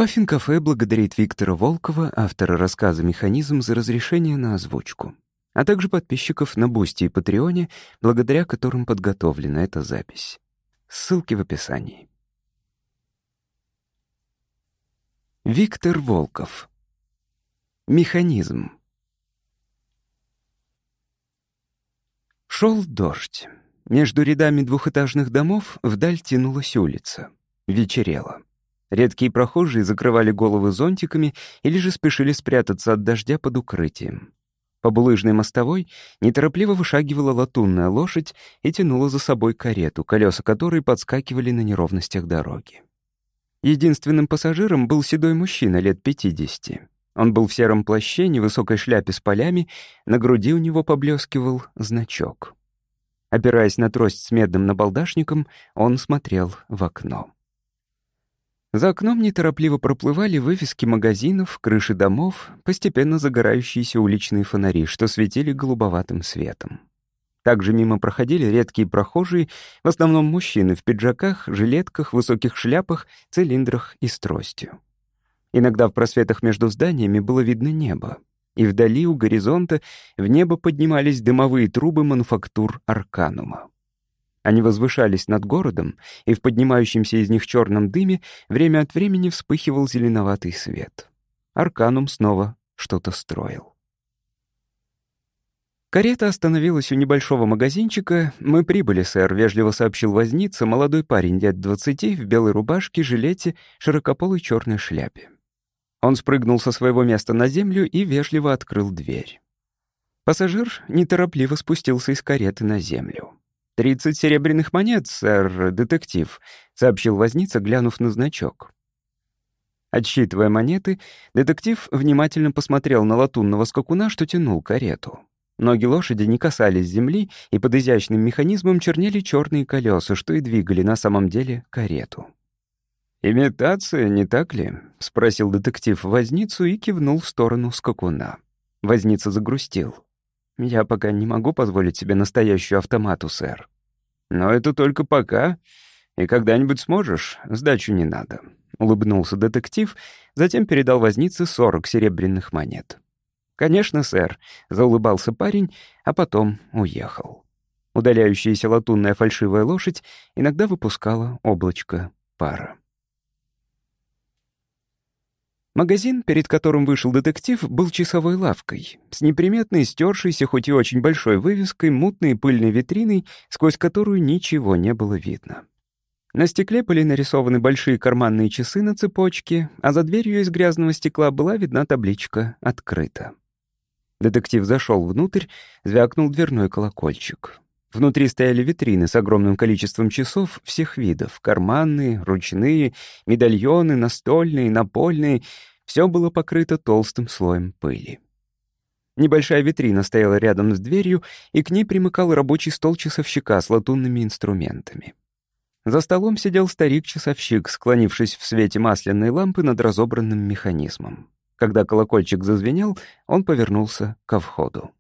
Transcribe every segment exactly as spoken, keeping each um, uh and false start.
Паффин-кафе благодарит Виктора Волкова, автора рассказа «Механизм», за разрешение на озвучку, а также подписчиков на Бусти и Патреоне, благодаря которым подготовлена эта запись. Ссылки в описании. Виктор Волков. «Механизм». Шел дождь. Между рядами двухэтажных домов вдаль тянулась улица. Вечерело. Редкие прохожие закрывали головы зонтиками или же спешили спрятаться от дождя под укрытием. По булыжной мостовой неторопливо вышагивала латунная лошадь и тянула за собой карету, колеса которой подскакивали на неровностях дороги. Единственным пассажиром был седой мужчина лет пятидесяти. Он был в сером плаще, невысокой шляпе с полями, на груди у него поблескивал значок. Опираясь на трость с медным набалдашником, он смотрел в окно. За окном неторопливо проплывали вывески магазинов, крыши домов, постепенно загорающиеся уличные фонари, что светили голубоватым светом. Также мимо проходили редкие прохожие, в основном мужчины в пиджаках, жилетках, высоких шляпах, цилиндрах и с тростью. Иногда в просветах между зданиями было видно небо, и вдали у горизонта в небо поднимались дымовые трубы мануфактур Арканума. Они возвышались над городом, и в поднимающемся из них черном дыме время от времени вспыхивал зеленоватый свет. Арканум снова что-то строил. Карета остановилась у небольшого магазинчика. «Мы прибыли, сэр», — вежливо сообщил возница, молодой парень лет двадцати, в белой рубашке, жилете, широкополой черной шляпе. Он спрыгнул со своего места на землю и вежливо открыл дверь. Пассажир неторопливо спустился из кареты на землю. «Тридцать серебряных монет, сэр, детектив», — сообщил возница, глянув на значок. Отсчитывая монеты, детектив внимательно посмотрел на латунного скакуна, что тянул карету. Ноги лошади не касались земли, и под изящным механизмом чернели черные колеса, что и двигали на самом деле карету. «Имитация, не так ли?» — спросил детектив возницу и кивнул в сторону скакуна. Возница загрустил. «Я пока не могу позволить себе настоящую автомату, сэр». «Но это только пока. И когда-нибудь сможешь, сдачу не надо», — улыбнулся детектив, затем передал вознице сорок серебряных монет. «Конечно, сэр», — заулыбался парень, а потом уехал. Удаляющаяся латунная фальшивая лошадь иногда выпускала облачко пара. Магазин, перед которым вышел детектив, был часовой лавкой, с неприметной, стёршейся, хоть и очень большой вывеской, мутной пыльной витриной, сквозь которую ничего не было видно. На стекле были нарисованы большие карманные часы на цепочке, а за дверью из грязного стекла была видна табличка «Открыто». Детектив зашел внутрь, звякнул дверной колокольчик. Внутри стояли витрины с огромным количеством часов всех видов — карманные, ручные, медальоны, настольные, напольные. Все было покрыто толстым слоем пыли. Небольшая витрина стояла рядом с дверью, и к ней примыкал рабочий стол часовщика с латунными инструментами. За столом сидел старик-часовщик, склонившись в свете масляной лампы над разобранным механизмом. Когда колокольчик зазвенел, он повернулся ко входу.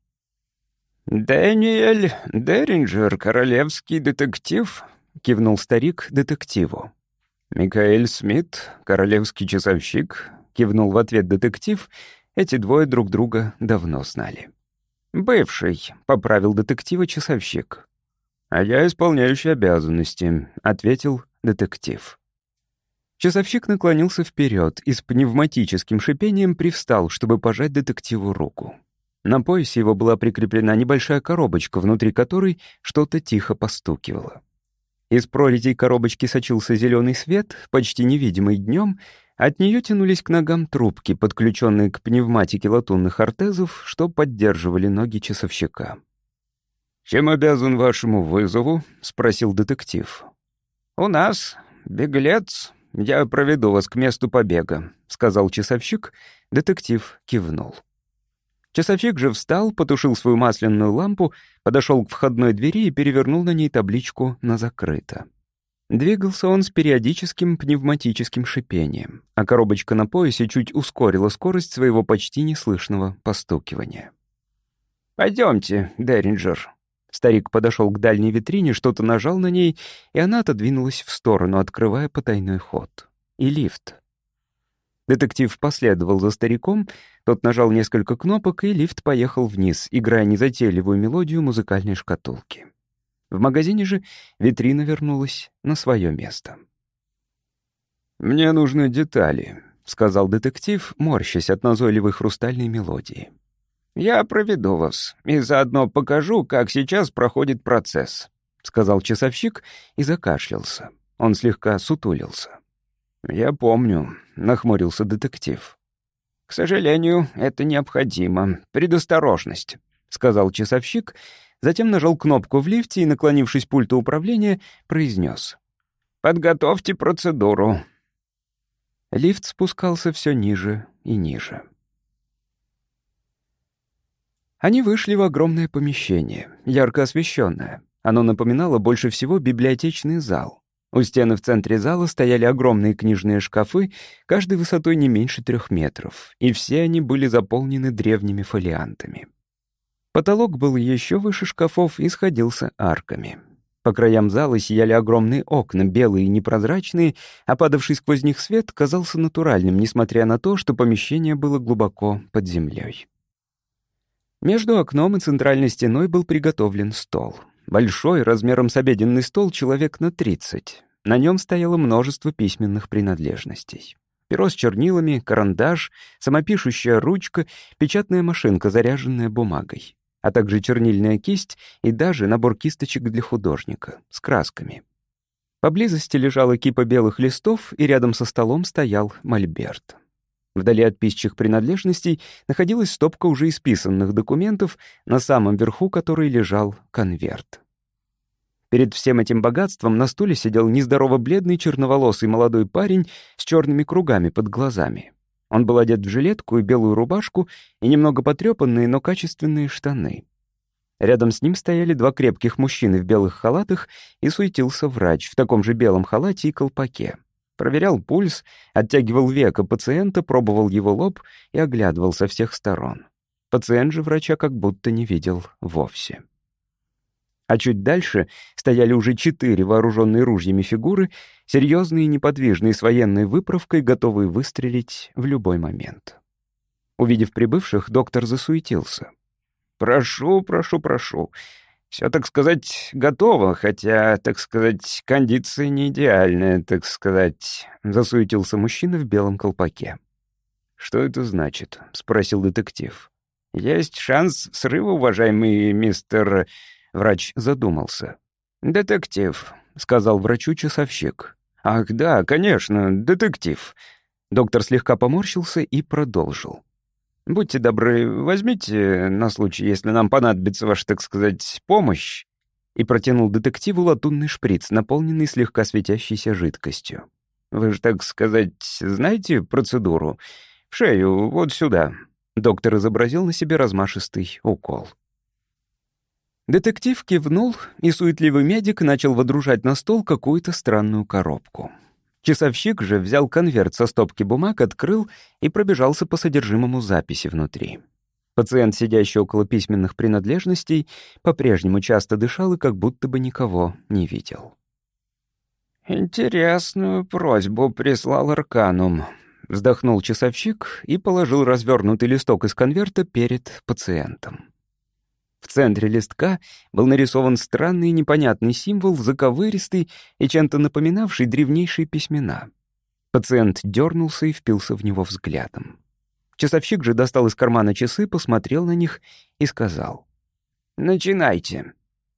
«Дэниэль Деринджер, королевский детектив», — кивнул старик детективу. «Микаэль Смит, королевский часовщик», — кивнул в ответ детектив. Эти двое друг друга давно знали. «Бывший», — поправил детектива часовщик. «А я исполняющий обязанности», — ответил детектив. Часовщик наклонился вперед и с пневматическим шипением привстал, чтобы пожать детективу руку. На поясе его была прикреплена небольшая коробочка, внутри которой что-то тихо постукивало. Из прорезей коробочки сочился зеленый свет, почти невидимый днем. От нее тянулись к ногам трубки, подключенные к пневматике латунных ортезов, что поддерживали ноги часовщика. «Чем обязан вашему вызову?» — спросил детектив. «У нас беглец. Я проведу вас к месту побега», — сказал часовщик. Детектив кивнул. Часовщик же встал, потушил свою масляную лампу, подошел к входной двери и перевернул на ней табличку на «Закрыто». Двигался он с периодическим пневматическим шипением, а коробочка на поясе чуть ускорила скорость своего почти неслышного постукивания. «Пойдемте, Деринджер». Старик подошел к дальней витрине, что-то нажал на ней, и она отодвинулась в сторону, открывая потайной ход. И лифт. Детектив последовал за стариком, тот нажал несколько кнопок, и лифт поехал вниз, играя незатейливую мелодию музыкальной шкатулки. В магазине же витрина вернулась на свое место. «Мне нужны детали», — сказал детектив, морщась от назойливой хрустальной мелодии. «Я проведу вас и заодно покажу, как сейчас проходит процесс», — сказал часовщик и закашлялся. Он слегка сутулился. «Я помню», — нахмурился детектив. «К сожалению, это необходимо. Предосторожность», — сказал часовщик, затем нажал кнопку в лифте и, наклонившись к пульту управления, произнес: «Подготовьте процедуру». Лифт спускался все ниже и ниже. Они вышли в огромное помещение, ярко освещенное. Оно напоминало больше всего библиотечный зал. У стены в центре зала стояли огромные книжные шкафы, каждый высотой не меньше трех метров, и все они были заполнены древними фолиантами. Потолок был еще выше шкафов и сходился арками. По краям зала сияли огромные окна, белые и непрозрачные, а падавший сквозь них свет казался натуральным, несмотря на то, что помещение было глубоко под землей. Между окном и центральной стеной был приготовлен стол. Большой, размером с обеденный стол, человек на тридцать. На нем стояло множество письменных принадлежностей. Перо с чернилами, карандаш, самопишущая ручка, печатная машинка, заряженная бумагой, а также чернильная кисть и даже набор кисточек для художника с красками. Поблизости лежала кипа белых листов, и рядом со столом стоял мольберт. Вдали от писчих принадлежностей находилась стопка уже исписанных документов, на самом верху которой лежал конверт. Перед всем этим богатством на стуле сидел нездорово бледный черноволосый молодой парень с черными кругами под глазами. Он был одет в жилетку и белую рубашку и немного потрепанные, но качественные штаны. Рядом с ним стояли два крепких мужчины в белых халатах, и суетился врач в таком же белом халате и колпаке. Проверял пульс, оттягивал веко пациента, пробовал его лоб и оглядывал со всех сторон. Пациент же врача как будто не видел вовсе. А чуть дальше стояли уже четыре вооруженные ружьями фигуры, серьезные и неподвижные с военной выправкой, готовые выстрелить в любой момент. Увидев прибывших, доктор засуетился. «Прошу, прошу, прошу. Все, так сказать, готово, хотя, так сказать, кондиция не идеальная, так сказать», — засуетился мужчина в белом колпаке. «Что это значит?» — спросил детектив. «Есть шанс срыва, уважаемый мистер...» Врач задумался. «Детектив», — сказал врачу часовщик. «Ах, да, конечно, детектив». Доктор слегка поморщился и продолжил. «Будьте добры, возьмите на случай, если нам понадобится ваша, так сказать, помощь», и протянул детективу латунный шприц, наполненный слегка светящейся жидкостью. «Вы же, так сказать, знаете процедуру? В шею, вот сюда». Доктор изобразил на себе размашистый укол. Детектив кивнул, и суетливый медик начал водружать на стол какую-то странную коробку. Часовщик же взял конверт со стопки бумаг, открыл и пробежался по содержимому записи внутри. Пациент, сидящий около письменных принадлежностей, по-прежнему часто дышал и как будто бы никого не видел. «Интересную просьбу прислал Арканум», — вздохнул часовщик и положил развернутый листок из конверта перед пациентом. В центре листка был нарисован странный и непонятный символ, заковыристый и чем-то напоминавший древнейшие письмена. Пациент дернулся и впился в него взглядом. Часовщик же достал из кармана часы, посмотрел на них и сказал: «Начинайте».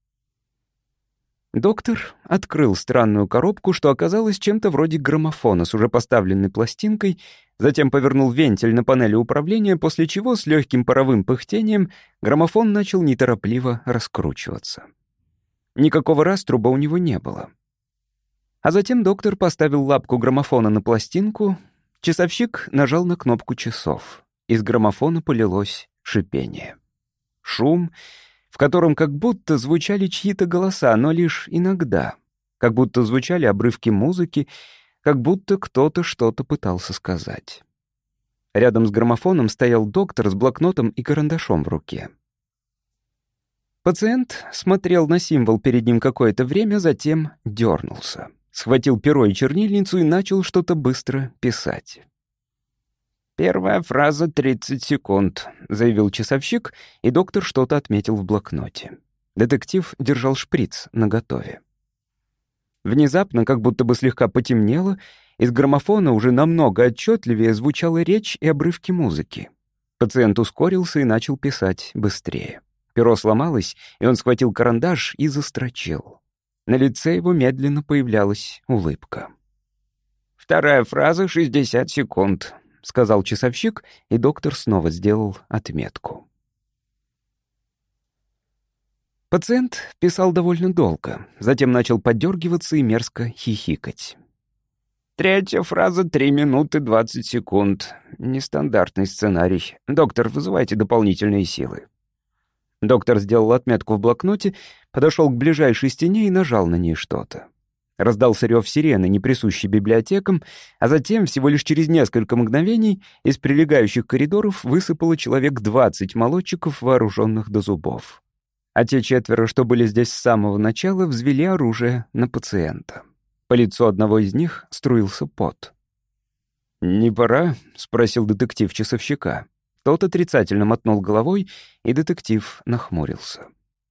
Доктор открыл странную коробку, что оказалось чем-то вроде граммофона с уже поставленной пластинкой, затем повернул вентиль на панели управления, после чего с легким паровым пыхтением граммофон начал неторопливо раскручиваться. Никакого раструба у него не было. А затем доктор поставил лапку граммофона на пластинку, часовщик нажал на кнопку часов. Из граммофона полилось шипение. Шум, в котором как будто звучали чьи-то голоса, но лишь иногда, как будто звучали обрывки музыки, как будто кто-то что-то пытался сказать. Рядом с граммофоном стоял доктор с блокнотом и карандашом в руке. Пациент смотрел на символ перед ним какое-то время, затем дернулся, схватил перо и чернильницу и начал что-то быстро писать. «Первая фраза — тридцать секунд», — заявил часовщик, и доктор что-то отметил в блокноте. Детектив держал шприц наготове. Внезапно, как будто бы слегка потемнело, из граммофона уже намного отчетливее звучала речь и обрывки музыки. Пациент ускорился и начал писать быстрее. Перо сломалось, и он схватил карандаш и застрочил. На лице его медленно появлялась улыбка. «Вторая фраза — шестьдесят секунд», — сказал часовщик, и доктор снова сделал отметку. Пациент писал довольно долго, затем начал подергиваться и мерзко хихикать. «Третья фраза — три минуты двадцать секунд. Нестандартный сценарий. Доктор, вызывайте дополнительные силы». Доктор сделал отметку в блокноте, подошел к ближайшей стене и нажал на ней что-то. Раздался рев сирены, не присущий библиотекам, а затем, всего лишь через несколько мгновений, из прилегающих коридоров высыпало человек двадцать молодчиков, вооруженных до зубов. А те четверо, что были здесь с самого начала, взвели оружие на пациента. По лицу одного из них струился пот. «Не пора?» — спросил детектив часовщика. Тот отрицательно мотнул головой, и детектив нахмурился.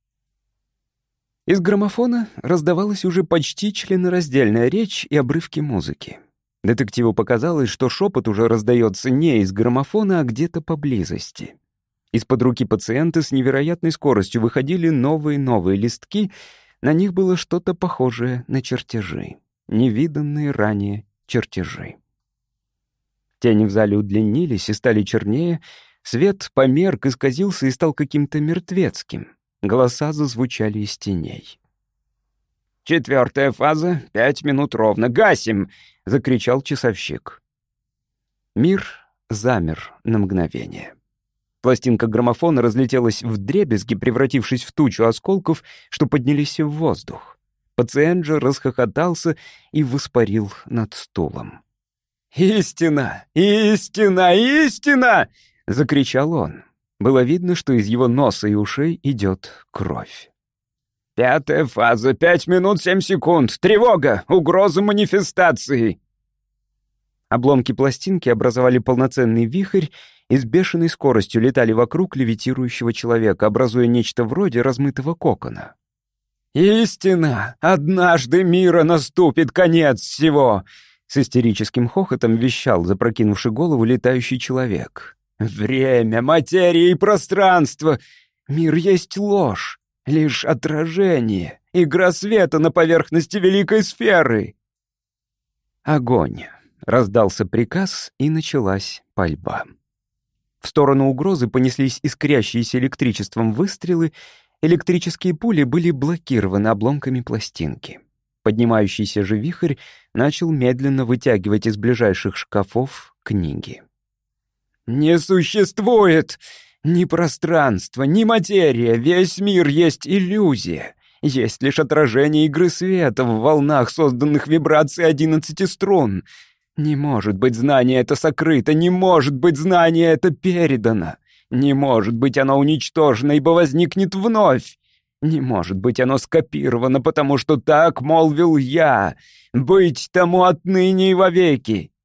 Из граммофона раздавалась уже почти членораздельная речь и обрывки музыки. Детективу показалось, что шепот уже раздается не из граммофона, а где-то поблизости. Из-под руки пациента с невероятной скоростью выходили новые-новые листки, на них было что-то похожее на чертежи, невиданные ранее чертежи. Тени в зале удлинились и стали чернее, свет померк, исказился и стал каким-то мертвецким. Голоса зазвучали из теней. «Четвертая фаза, пять минут ровно. Гасим!» — закричал часовщик. Мир замер на мгновение. Пластинка граммофона разлетелась вдребезги, превратившись в тучу осколков, что поднялись в воздух. Пациент же расхохотался и воспарил над стулом. «Истина! Истина! Истина!» — закричал он. Было видно, что из его носа и ушей идет кровь. «Пятая фаза, пять минут семь секунд. Тревога! Угроза манифестации!» Обломки пластинки образовали полноценный вихрь и с бешеной скоростью летали вокруг левитирующего человека, образуя нечто вроде размытого кокона. «Истина! Однажды мира наступит конец всего!» С истерическим хохотом вещал, запрокинувший голову, летающий человек. «Время, материя и пространство! Мир есть ложь, лишь отражение, игра света на поверхности великой сферы!» Огонь. Раздался приказ, и началась пальба. В сторону угрозы понеслись искрящиеся электричеством выстрелы, электрические пули были блокированы обломками пластинки. Поднимающийся же вихрь начал медленно вытягивать из ближайших шкафов книги. «Не существует ни пространства, ни материя, весь мир есть иллюзия, есть лишь отражение игры света в волнах, созданных вибрацией одиннадцати струн. Не может быть знание это сокрыто, не может быть знание это передано, не может быть оно уничтожено, ибо возникнет вновь. Не может быть оно скопировано, потому что так молвил я, быть тому отныне и вовеки».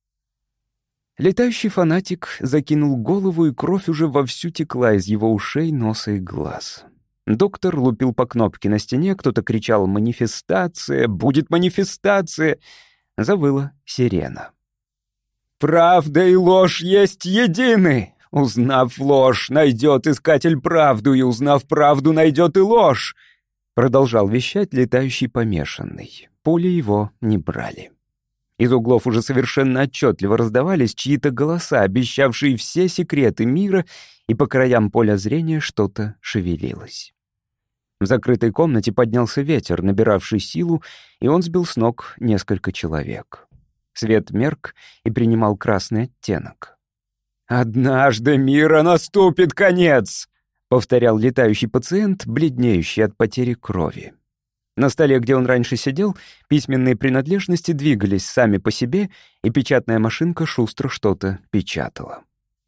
Летающий фанатик закинул голову, и кровь уже вовсю текла из его ушей, носа и глаз. Доктор лупил по кнопке на стене, кто-то кричал «Манифестация! Будет манифестация!» Завыла сирена. «Правда и ложь есть едины! Узнав ложь, найдет искатель правду, и, узнав правду, найдет и ложь!» Продолжал вещать летающий помешанный. Пули его не брали. Из углов уже совершенно отчетливо раздавались чьи-то голоса, обещавшие все секреты мира, и по краям поля зрения что-то шевелилось. В закрытой комнате поднялся ветер, набиравший силу, и он сбил с ног несколько человек. Свет мерк и принимал красный оттенок. «Однажды мира наступит конец!» — повторял летающий пациент, бледнеющий от потери крови. На столе, где он раньше сидел, письменные принадлежности двигались сами по себе, и печатная машинка шустро что-то печатала.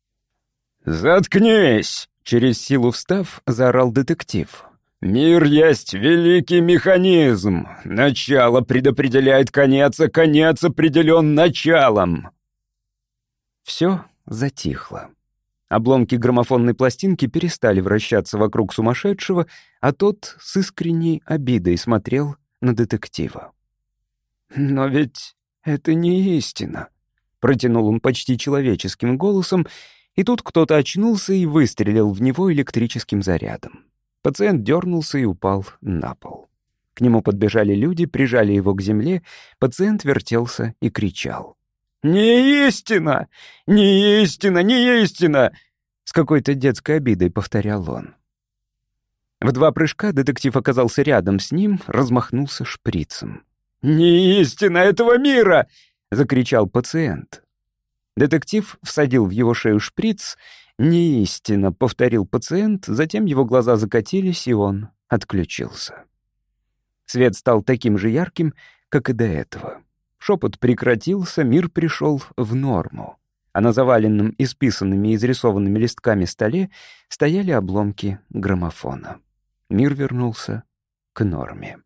«Заткнись!» — через силу встав, заорал детектив. «Мир есть великий механизм. Начало предопределяет конец, а конец определен началом». Все затихло. Обломки граммофонной пластинки перестали вращаться вокруг сумасшедшего, а тот с искренней обидой смотрел на детектива. «Но ведь это не истина», — протянул он почти человеческим голосом, и тут кто-то очнулся и выстрелил в него электрическим зарядом. Пациент дернулся и упал на пол. К нему подбежали люди, прижали его к земле, пациент вертелся и кричал. «Не истина! Не истина! Не истина!» С какой-то детской обидой повторял он. В два прыжка детектив оказался рядом с ним, размахнулся шприцем. «Не истина этого мира!» — закричал пациент. Детектив всадил в его шею шприц. «Не истина!» — повторил пациент, затем его глаза закатились, и он отключился. Свет стал таким же ярким, как и до этого. Шепот прекратился, мир пришел в норму. А на заваленном исписанными и изрисованными листками столе стояли обломки граммофона. Мир вернулся к норме.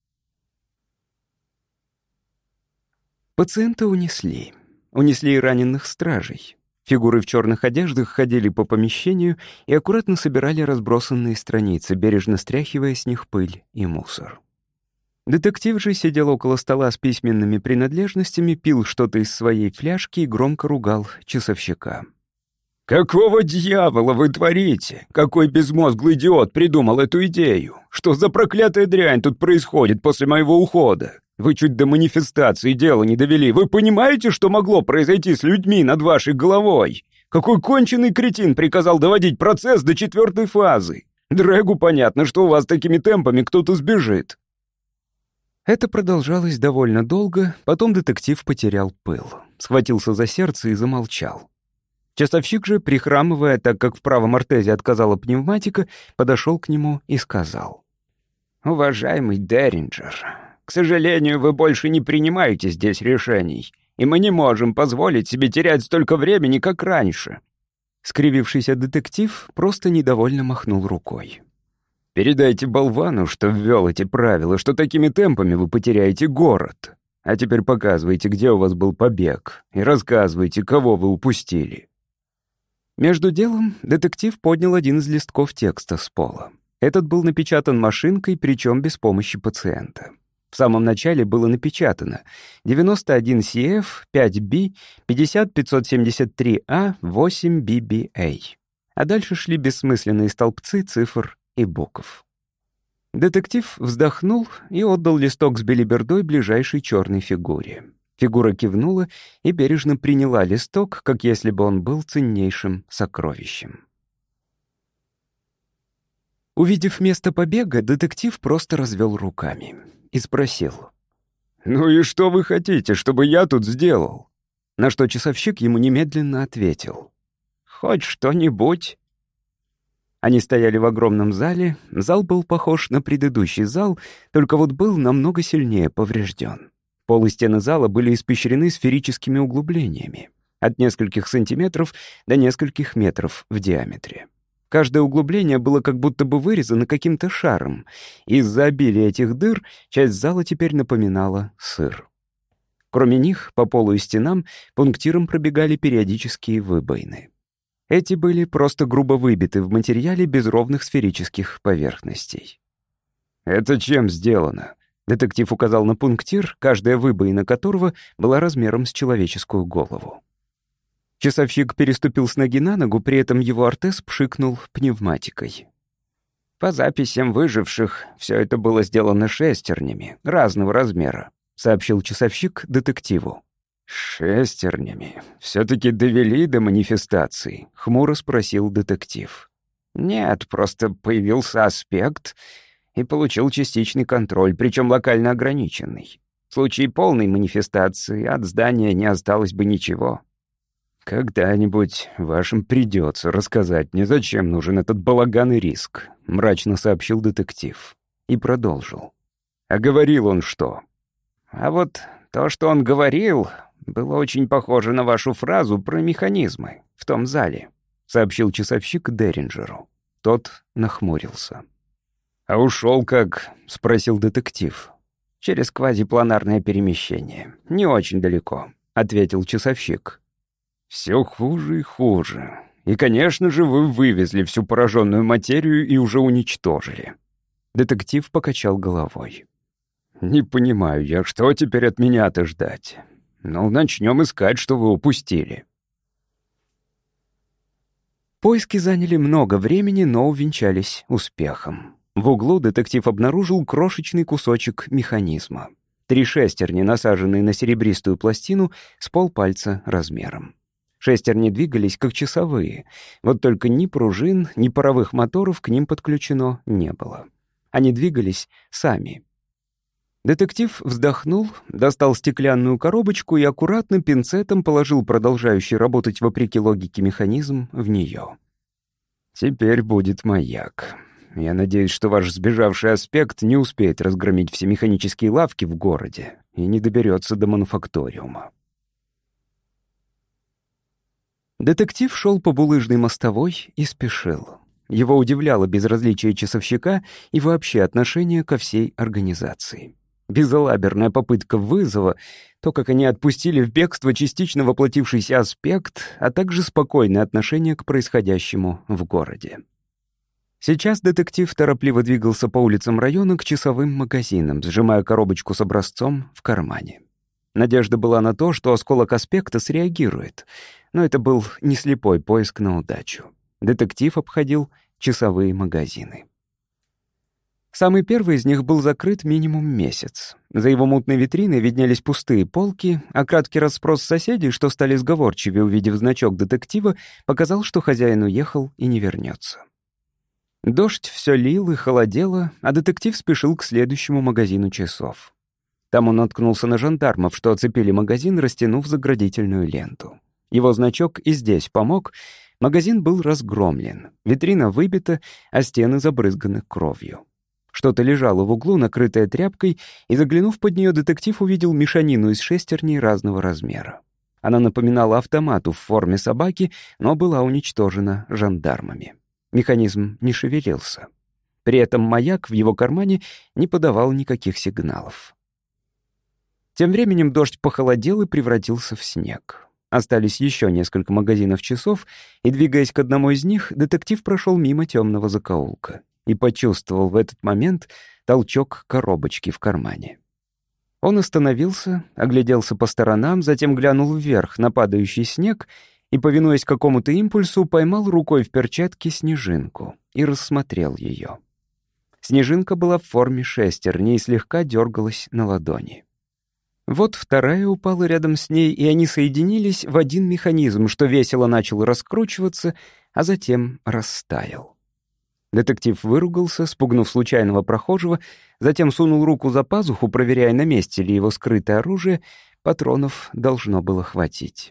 Пациента унесли. Унесли и раненых стражей. Фигуры в черных одеждах ходили по помещению и аккуратно собирали разбросанные страницы, бережно стряхивая с них пыль и мусор. Детектив же сидел около стола с письменными принадлежностями, пил что-то из своей фляжки и громко ругал часовщика. «Какого дьявола вы творите? Какой безмозглый идиот придумал эту идею? Что за проклятая дрянь тут происходит после моего ухода? Вы чуть до манифестации дела не довели. Вы понимаете, что могло произойти с людьми над вашей головой? Какой конченый кретин приказал доводить процесс до четвертой фазы? Дрэгу понятно, что у вас такими темпами кто-то сбежит». Это продолжалось довольно долго, потом детектив потерял пыл, схватился за сердце и замолчал. Часовщик же, прихрамывая, так как в правом ортезе отказала пневматика, подошел к нему и сказал: «Уважаемый Дерринджер, к сожалению, вы больше не принимаете здесь решений, и мы не можем позволить себе терять столько времени, как раньше». Скривившийся детектив просто недовольно махнул рукой. «Передайте болвану, что ввел эти правила, что такими темпами вы потеряете город. А теперь показывайте, где у вас был побег, и рассказывайте, кого вы упустили». Между делом детектив поднял один из листков текста с пола. Этот был напечатан машинкой, причем без помощи пациента. В самом начале было напечатано девяносто один си эф, пять би, пятьдесят пятьсот семьдесят три а, восемь би би эй. А дальше шли бессмысленные столбцы цифр и букв. Детектив вздохнул и отдал листок с белибердой ближайшей черной фигуре. Фигура кивнула и бережно приняла листок, как если бы он был ценнейшим сокровищем. Увидев место побега, детектив просто развел руками и спросил: «Ну и что вы хотите, чтобы я тут сделал?» На что часовщик ему немедленно ответил: «Хоть что-нибудь». Они стояли в огромном зале. Зал был похож на предыдущий зал, только вот был намного сильнее поврежден. Пол и стены зала были испещрены сферическими углублениями, от нескольких сантиметров до нескольких метров в диаметре. Каждое углубление было как будто бы вырезано каким-то шаром. Из-за обилия этих дыр часть зала теперь напоминала сыр. Кроме них, по полу и стенам пунктиром пробегали периодические выбоины. Эти были просто грубо выбиты в материале без ровных сферических поверхностей. «Это чем сделано?» Детектив указал на пунктир, каждая выбоина которого была размером с человеческую голову. Часовщик переступил с ноги на ногу, при этом его ортез пшикнул пневматикой. «По записям выживших, все это было сделано шестернями разного размера», — сообщил часовщик детективу. «Шестернями? Все-таки довели до манифестации?» — хмуро спросил детектив. «Нет, просто появился аспект и получил частичный контроль, причем локально ограниченный. В случае полной манифестации от здания не осталось бы ничего». «Когда-нибудь вашим придется рассказать мне, зачем нужен этот балаган и риск», — мрачно сообщил детектив. И продолжил. «А говорил он что?» «А вот то, что он говорил, было очень похоже на вашу фразу про механизмы в том зале», — сообщил часовщик Дерринджеру. Тот нахмурился. «А ушел как?» — спросил детектив. «Через квазипланарное перемещение. Не очень далеко», — ответил часовщик. Все хуже и хуже. И, конечно же, вы вывезли всю пораженную материю и уже уничтожили». Детектив покачал головой. «Не понимаю я, что теперь от меня-то ждать? Ну, начнем искать, что вы упустили». Поиски заняли много времени, но увенчались успехом. В углу детектив обнаружил крошечный кусочек механизма. Три шестерни, насаженные на серебристую пластину, с полпальца размером. Шестерни двигались как часовые, вот только ни пружин, ни паровых моторов к ним подключено не было. Они двигались сами. Детектив вздохнул, достал стеклянную коробочку и аккуратно пинцетом положил продолжающий работать вопреки логике механизм в нее. «Теперь будет маяк. Я надеюсь, что ваш сбежавший аспект не успеет разгромить все механические лавки в городе и не доберется до мануфакториума». Детектив шел по булыжной мостовой и спешил. Его удивляло безразличие часовщика и вообще отношение ко всей организации. Безалаберная попытка вызова, то, как они отпустили в бегство частично воплотившийся аспект, а также спокойное отношение к происходящему в городе. Сейчас детектив торопливо двигался по улицам района к часовым магазинам, сжимая коробочку с образцом в кармане. Надежда была на то, что осколок аспекта среагирует, но это был не слепой поиск на удачу. Детектив обходил часовые магазины. Самый первый из них был закрыт минимум месяц. За его мутной витриной виднелись пустые полки, а краткий расспрос соседей, что стали сговорчивее, увидев значок детектива, показал, что хозяин уехал и не вернется. Дождь все лил и холодело, а детектив спешил к следующему магазину часов. Там он наткнулся на жандармов, что оцепили магазин, растянув заградительную ленту. Его значок и здесь помог. Магазин был разгромлен, витрина выбита, а стены забрызганы кровью. Что-то лежало в углу, накрытое тряпкой, и, заглянув под нее, детектив увидел мешанину из шестерней разного размера. Она напоминала автомату в форме собаки, но была уничтожена жандармами. Механизм не шевелился. При этом маяк в его кармане не подавал никаких сигналов. Тем временем дождь похолодел и превратился в снег. Остались еще несколько магазинов часов, и, двигаясь к одному из них, детектив прошел мимо темного закоулка и почувствовал в этот момент толчок коробочки в кармане. Он остановился, огляделся по сторонам, затем глянул вверх на падающий снег и, повинуясь какому-то импульсу, поймал рукой в перчатке снежинку и рассмотрел ее. Снежинка была в форме шестерни и слегка дергалась на ладони. Вот вторая упала рядом с ней, и они соединились в один механизм, что весело начал раскручиваться, а затем растаял. Детектив выругался, спугнув случайного прохожего, затем сунул руку за пазуху, проверяя, на месте ли его скрытое оружие. Патронов должно было хватить.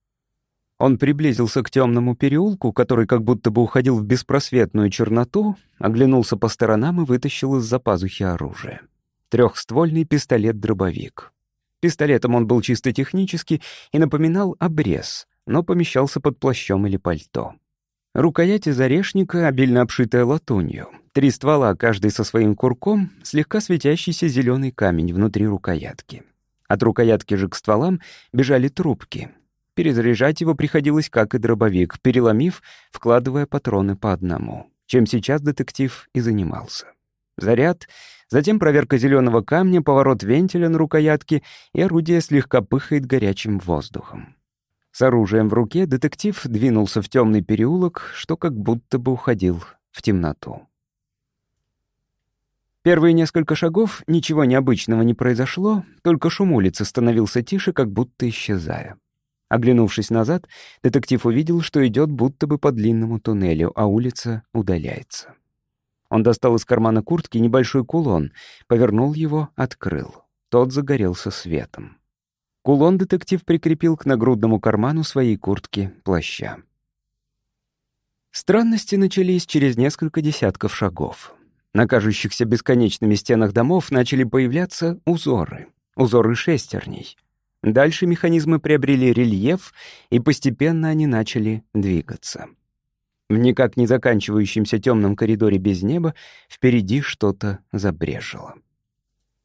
Он приблизился к темному переулку, который как будто бы уходил в беспросветную черноту, оглянулся по сторонам и вытащил из-за пазухи оружие. Трехствольный пистолет-дробовик. Пистолетом он был чисто технический и напоминал обрез, но помещался под плащом или пальто. Рукоять из орешника, обильно обшитая латунью. Три ствола, каждый со своим курком, слегка светящийся зеленый камень внутри рукоятки. От рукоятки же к стволам бежали трубки. Перезаряжать его приходилось, как и дробовик, переломив, вкладывая патроны по одному, чем сейчас детектив и занимался. Заряд, затем проверка зеленого камня, поворот вентиля на рукоятке, и орудие слегка пыхает горячим воздухом. С оружием в руке детектив двинулся в темный переулок, что как будто бы уходил в темноту. Первые несколько шагов ничего необычного не произошло, только шум улицы становился тише, как будто исчезая. Оглянувшись назад, детектив увидел, что идет будто бы по длинному туннелю, а улица удаляется. Он достал из кармана куртки небольшой кулон, повернул его, открыл. Тот загорелся светом. Кулон детектив прикрепил к нагрудному карману своей куртки плаща. Странности начались через несколько десятков шагов. На кажущихся бесконечными стенах домов начали появляться узоры, узоры шестерней. Дальше механизмы приобрели рельеф, и постепенно они начали двигаться. В никак не заканчивающемся темном коридоре без неба впереди что-то забрежило.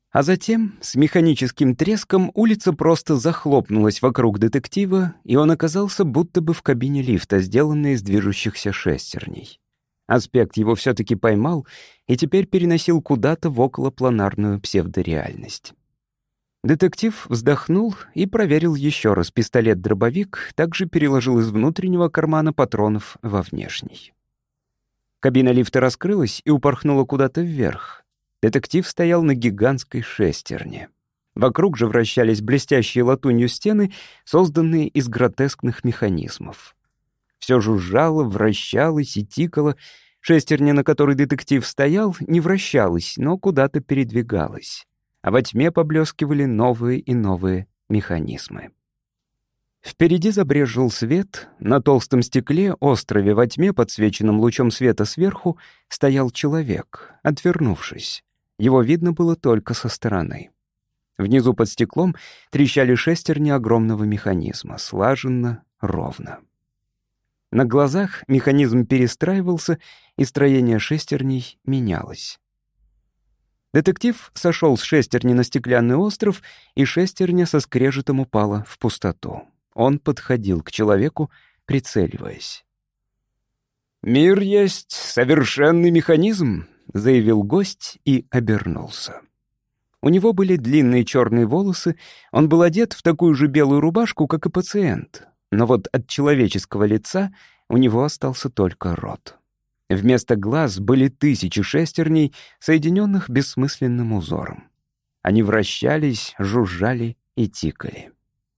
А затем, с механическим треском, улица просто захлопнулась вокруг детектива, и он оказался будто бы в кабине лифта, сделанной из движущихся шестерней. Аспект его все-таки поймал и теперь переносил куда-то в околопланарную псевдореальность. Детектив вздохнул и проверил еще раз пистолет-дробовик, также переложил из внутреннего кармана патронов во внешний. Кабина лифта раскрылась и упорхнула куда-то вверх. Детектив стоял на гигантской шестерне. Вокруг же вращались блестящие латунью стены, созданные из гротескных механизмов. Все жужжало, вращалось и тикало. Шестерня, на которой детектив стоял, не вращалась, но куда-то передвигалась. А во тьме поблескивали новые и новые механизмы. Впереди забрезжил свет. На толстом стекле, острове во тьме, подсвеченном лучом света сверху, стоял человек, отвернувшись. Его видно было только со стороны. Внизу под стеклом трещали шестерни огромного механизма, слаженно, ровно. На глазах механизм перестраивался, и строение шестерней менялось. Детектив сошел с шестерни на стеклянный остров, и шестерня со скрежетом упала в пустоту. Он подходил к человеку, прицеливаясь. «Мир есть совершенный механизм», — заявил гость и обернулся. У него были длинные черные волосы, он был одет в такую же белую рубашку, как и пациент. Но вот от человеческого лица у него остался только рот. Вместо глаз были тысячи шестерней, соединенных бессмысленным узором. Они вращались, жужжали и тикали.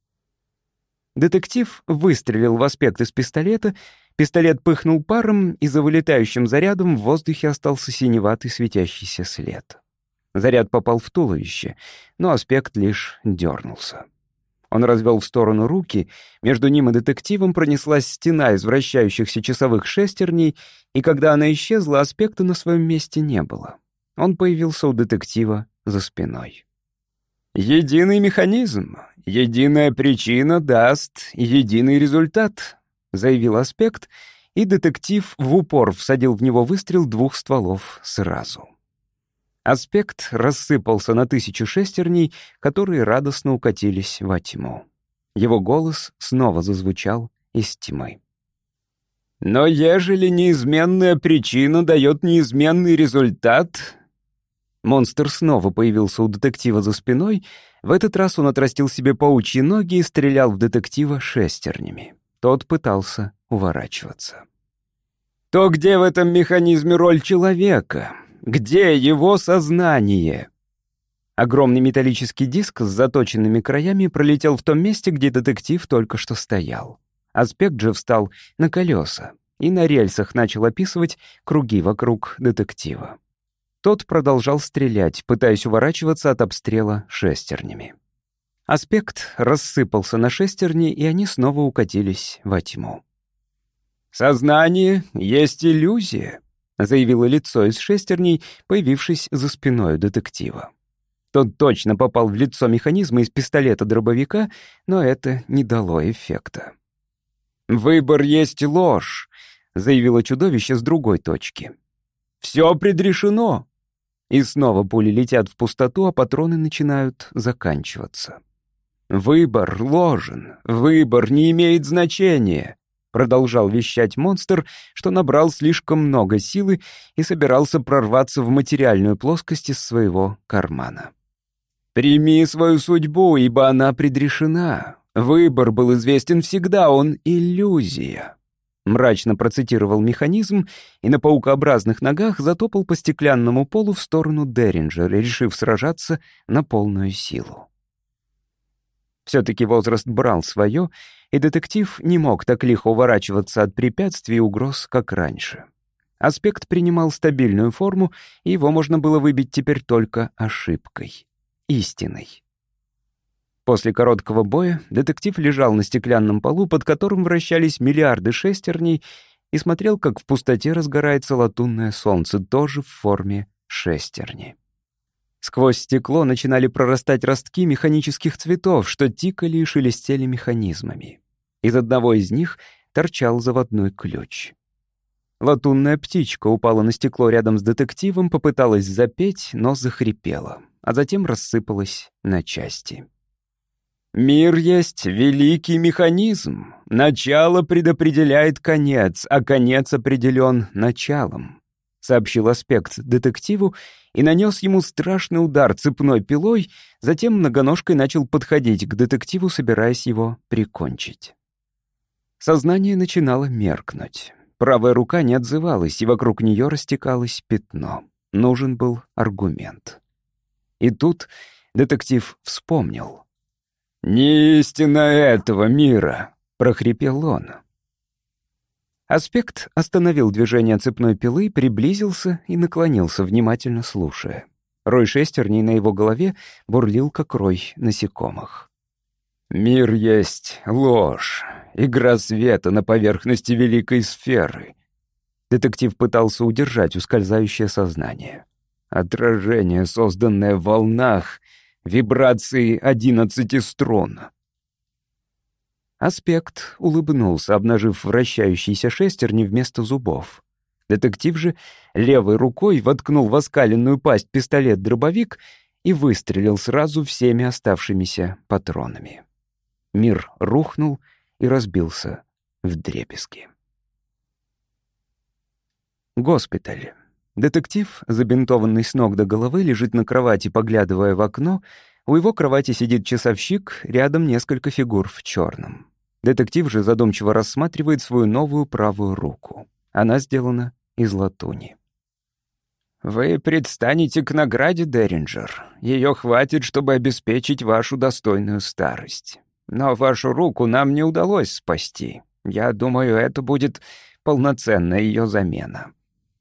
Детектив выстрелил в аспект из пистолета, пистолет пыхнул паром, и за вылетающим зарядом в воздухе остался синеватый светящийся след. Заряд попал в туловище, но аспект лишь дернулся. Он развел в сторону руки, между ним и детективом пронеслась стена из вращающихся часовых шестерней, и когда она исчезла, аспекта на своем месте не было. Он появился у детектива за спиной. «Единый механизм, единая причина даст единый результат», — заявил аспект, и детектив в упор всадил в него выстрел двух стволов сразу. Аспект рассыпался на тысячи шестерней, которые радостно укатились во тьму. Его голос снова зазвучал из тьмы. «Но ежели неизменная причина дает неизменный результат...» Монстр снова появился у детектива за спиной. В этот раз он отрастил себе паучьи ноги и стрелял в детектива шестернями. Тот пытался уворачиваться. «То где в этом механизме роль человека? Где его сознание?» Огромный металлический диск с заточенными краями пролетел в том месте, где детектив только что стоял. Аспект же встал на колеса и на рельсах начал описывать круги вокруг детектива. Тот продолжал стрелять, пытаясь уворачиваться от обстрела шестернями. Аспект рассыпался на шестерни, и они снова укатились во тьму. «Сознание есть иллюзия», — заявило лицо из шестерней, появившись за спиной детектива. Тот точно попал в лицо механизма из пистолета-дробовика, но это не дало эффекта. «Выбор есть ложь», — заявило чудовище с другой точки. «Все предрешено». И снова пули летят в пустоту, а патроны начинают заканчиваться. «Выбор ложен, выбор не имеет значения», — продолжал вещать монстр, что набрал слишком много силы и собирался прорваться в материальную плоскость из своего кармана. «Прими свою судьбу, ибо она предрешена. Выбор был известен всегда, он иллюзия». Мрачно процитировал механизм и на паукообразных ногах затопал по стеклянному полу в сторону Деринджера, решив сражаться на полную силу. Все-таки возраст брал свое, и детектив не мог так лихо уворачиваться от препятствий и угроз, как раньше. Аспект принимал стабильную форму, и его можно было выбить теперь только ошибкой, истиной. После короткого боя детектив лежал на стеклянном полу, под которым вращались миллиарды шестерней, и смотрел, как в пустоте разгорается латунное солнце, тоже в форме шестерни. Сквозь стекло начинали прорастать ростки механических цветов, что тикали и шелестели механизмами. Из одного из них торчал заводной ключ. Латунная птичка упала на стекло рядом с детективом, попыталась запеть, но захрипела, а затем рассыпалась на части. «Мир есть великий механизм. Начало предопределяет конец, а конец определен началом», — сообщил Аспект детективу и нанес ему страшный удар цепной пилой, затем многоножкой начал подходить к детективу, собираясь его прикончить. Сознание начинало меркнуть. Правая рука не отзывалась, и вокруг нее растекалось пятно. Нужен был аргумент. И тут детектив вспомнил. «Не истина этого мира», — прохрипел он. Аспект остановил движение цепной пилы, приблизился и наклонился, внимательно слушая. Рой шестерней на его голове бурлил, как рой насекомых. «Мир есть ложь, игра света на поверхности великой сферы». Детектив пытался удержать ускользающее сознание. «Отражение, созданное в волнах, вибрации одиннадцати струн». Аспект улыбнулся, обнажив вращающиеся шестерни вместо зубов. Детектив же левой рукой воткнул в оскаленную пасть пистолет-дробовик и выстрелил сразу всеми оставшимися патронами. Мир рухнул и разбился вдребезги. Госпиталь. Детектив, забинтованный с ног до головы, лежит на кровати, поглядывая в окно. У его кровати сидит часовщик, рядом несколько фигур в черном. Детектив же задумчиво рассматривает свою новую правую руку. Она сделана из латуни. «Вы предстанете к награде, Деринджер. Ее хватит, чтобы обеспечить вашу достойную старость. Но вашу руку нам не удалось спасти. Я думаю, это будет полноценная ее замена».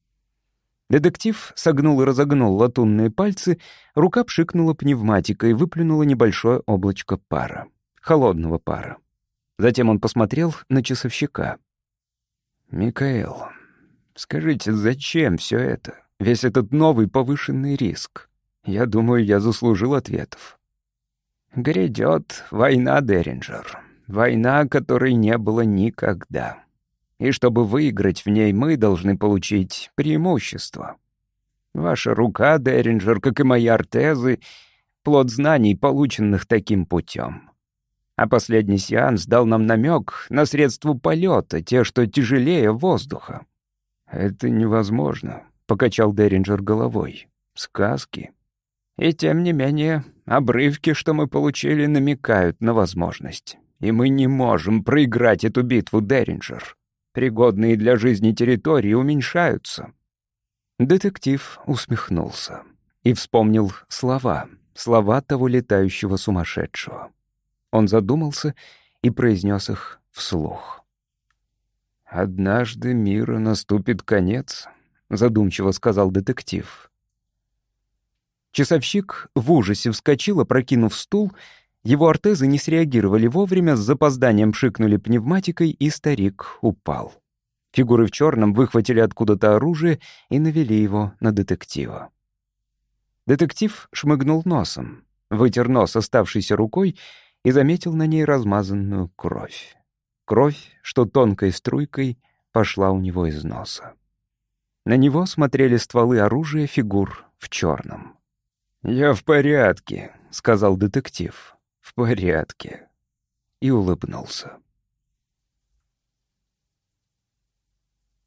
Детектив согнул и разогнул латунные пальцы, рука пшикнула пневматикой и выплюнула небольшое облачко пара. Холодного пара. Затем он посмотрел на часовщика. «Микаэл, скажите, зачем все это? Весь этот новый повышенный риск? Я думаю, я заслужил ответов». «Грядет война, Деринджер. Война, которой не было никогда. И чтобы выиграть в ней, мы должны получить преимущество. Ваша рука, Деринджер, как и мои ортезы, плод знаний, полученных таким путем. А последний сеанс дал нам намек на средства полета, те, что тяжелее воздуха». «Это невозможно», — покачал Деринджер головой. «Сказки». «И тем не менее, обрывки, что мы получили, намекают на возможность. И мы не можем проиграть эту битву, Деринджер. Пригодные для жизни территории уменьшаются». Детектив усмехнулся и вспомнил слова, слова того летающего сумасшедшего. Он задумался и произнес их вслух. «Однажды миру наступит конец», — задумчиво сказал детектив. Часовщик в ужасе вскочил, опрокинув стул. Его ортезы не среагировали вовремя, с запозданием пшикнули пневматикой, и старик упал. Фигуры в черном выхватили откуда-то оружие и навели его на детектива. Детектив шмыгнул носом, вытер нос оставшейся рукой и заметил на ней размазанную кровь. Кровь, что тонкой струйкой пошла у него из носа. На него смотрели стволы оружия фигур в черном. «Я в порядке», — сказал детектив. «В порядке». И улыбнулся.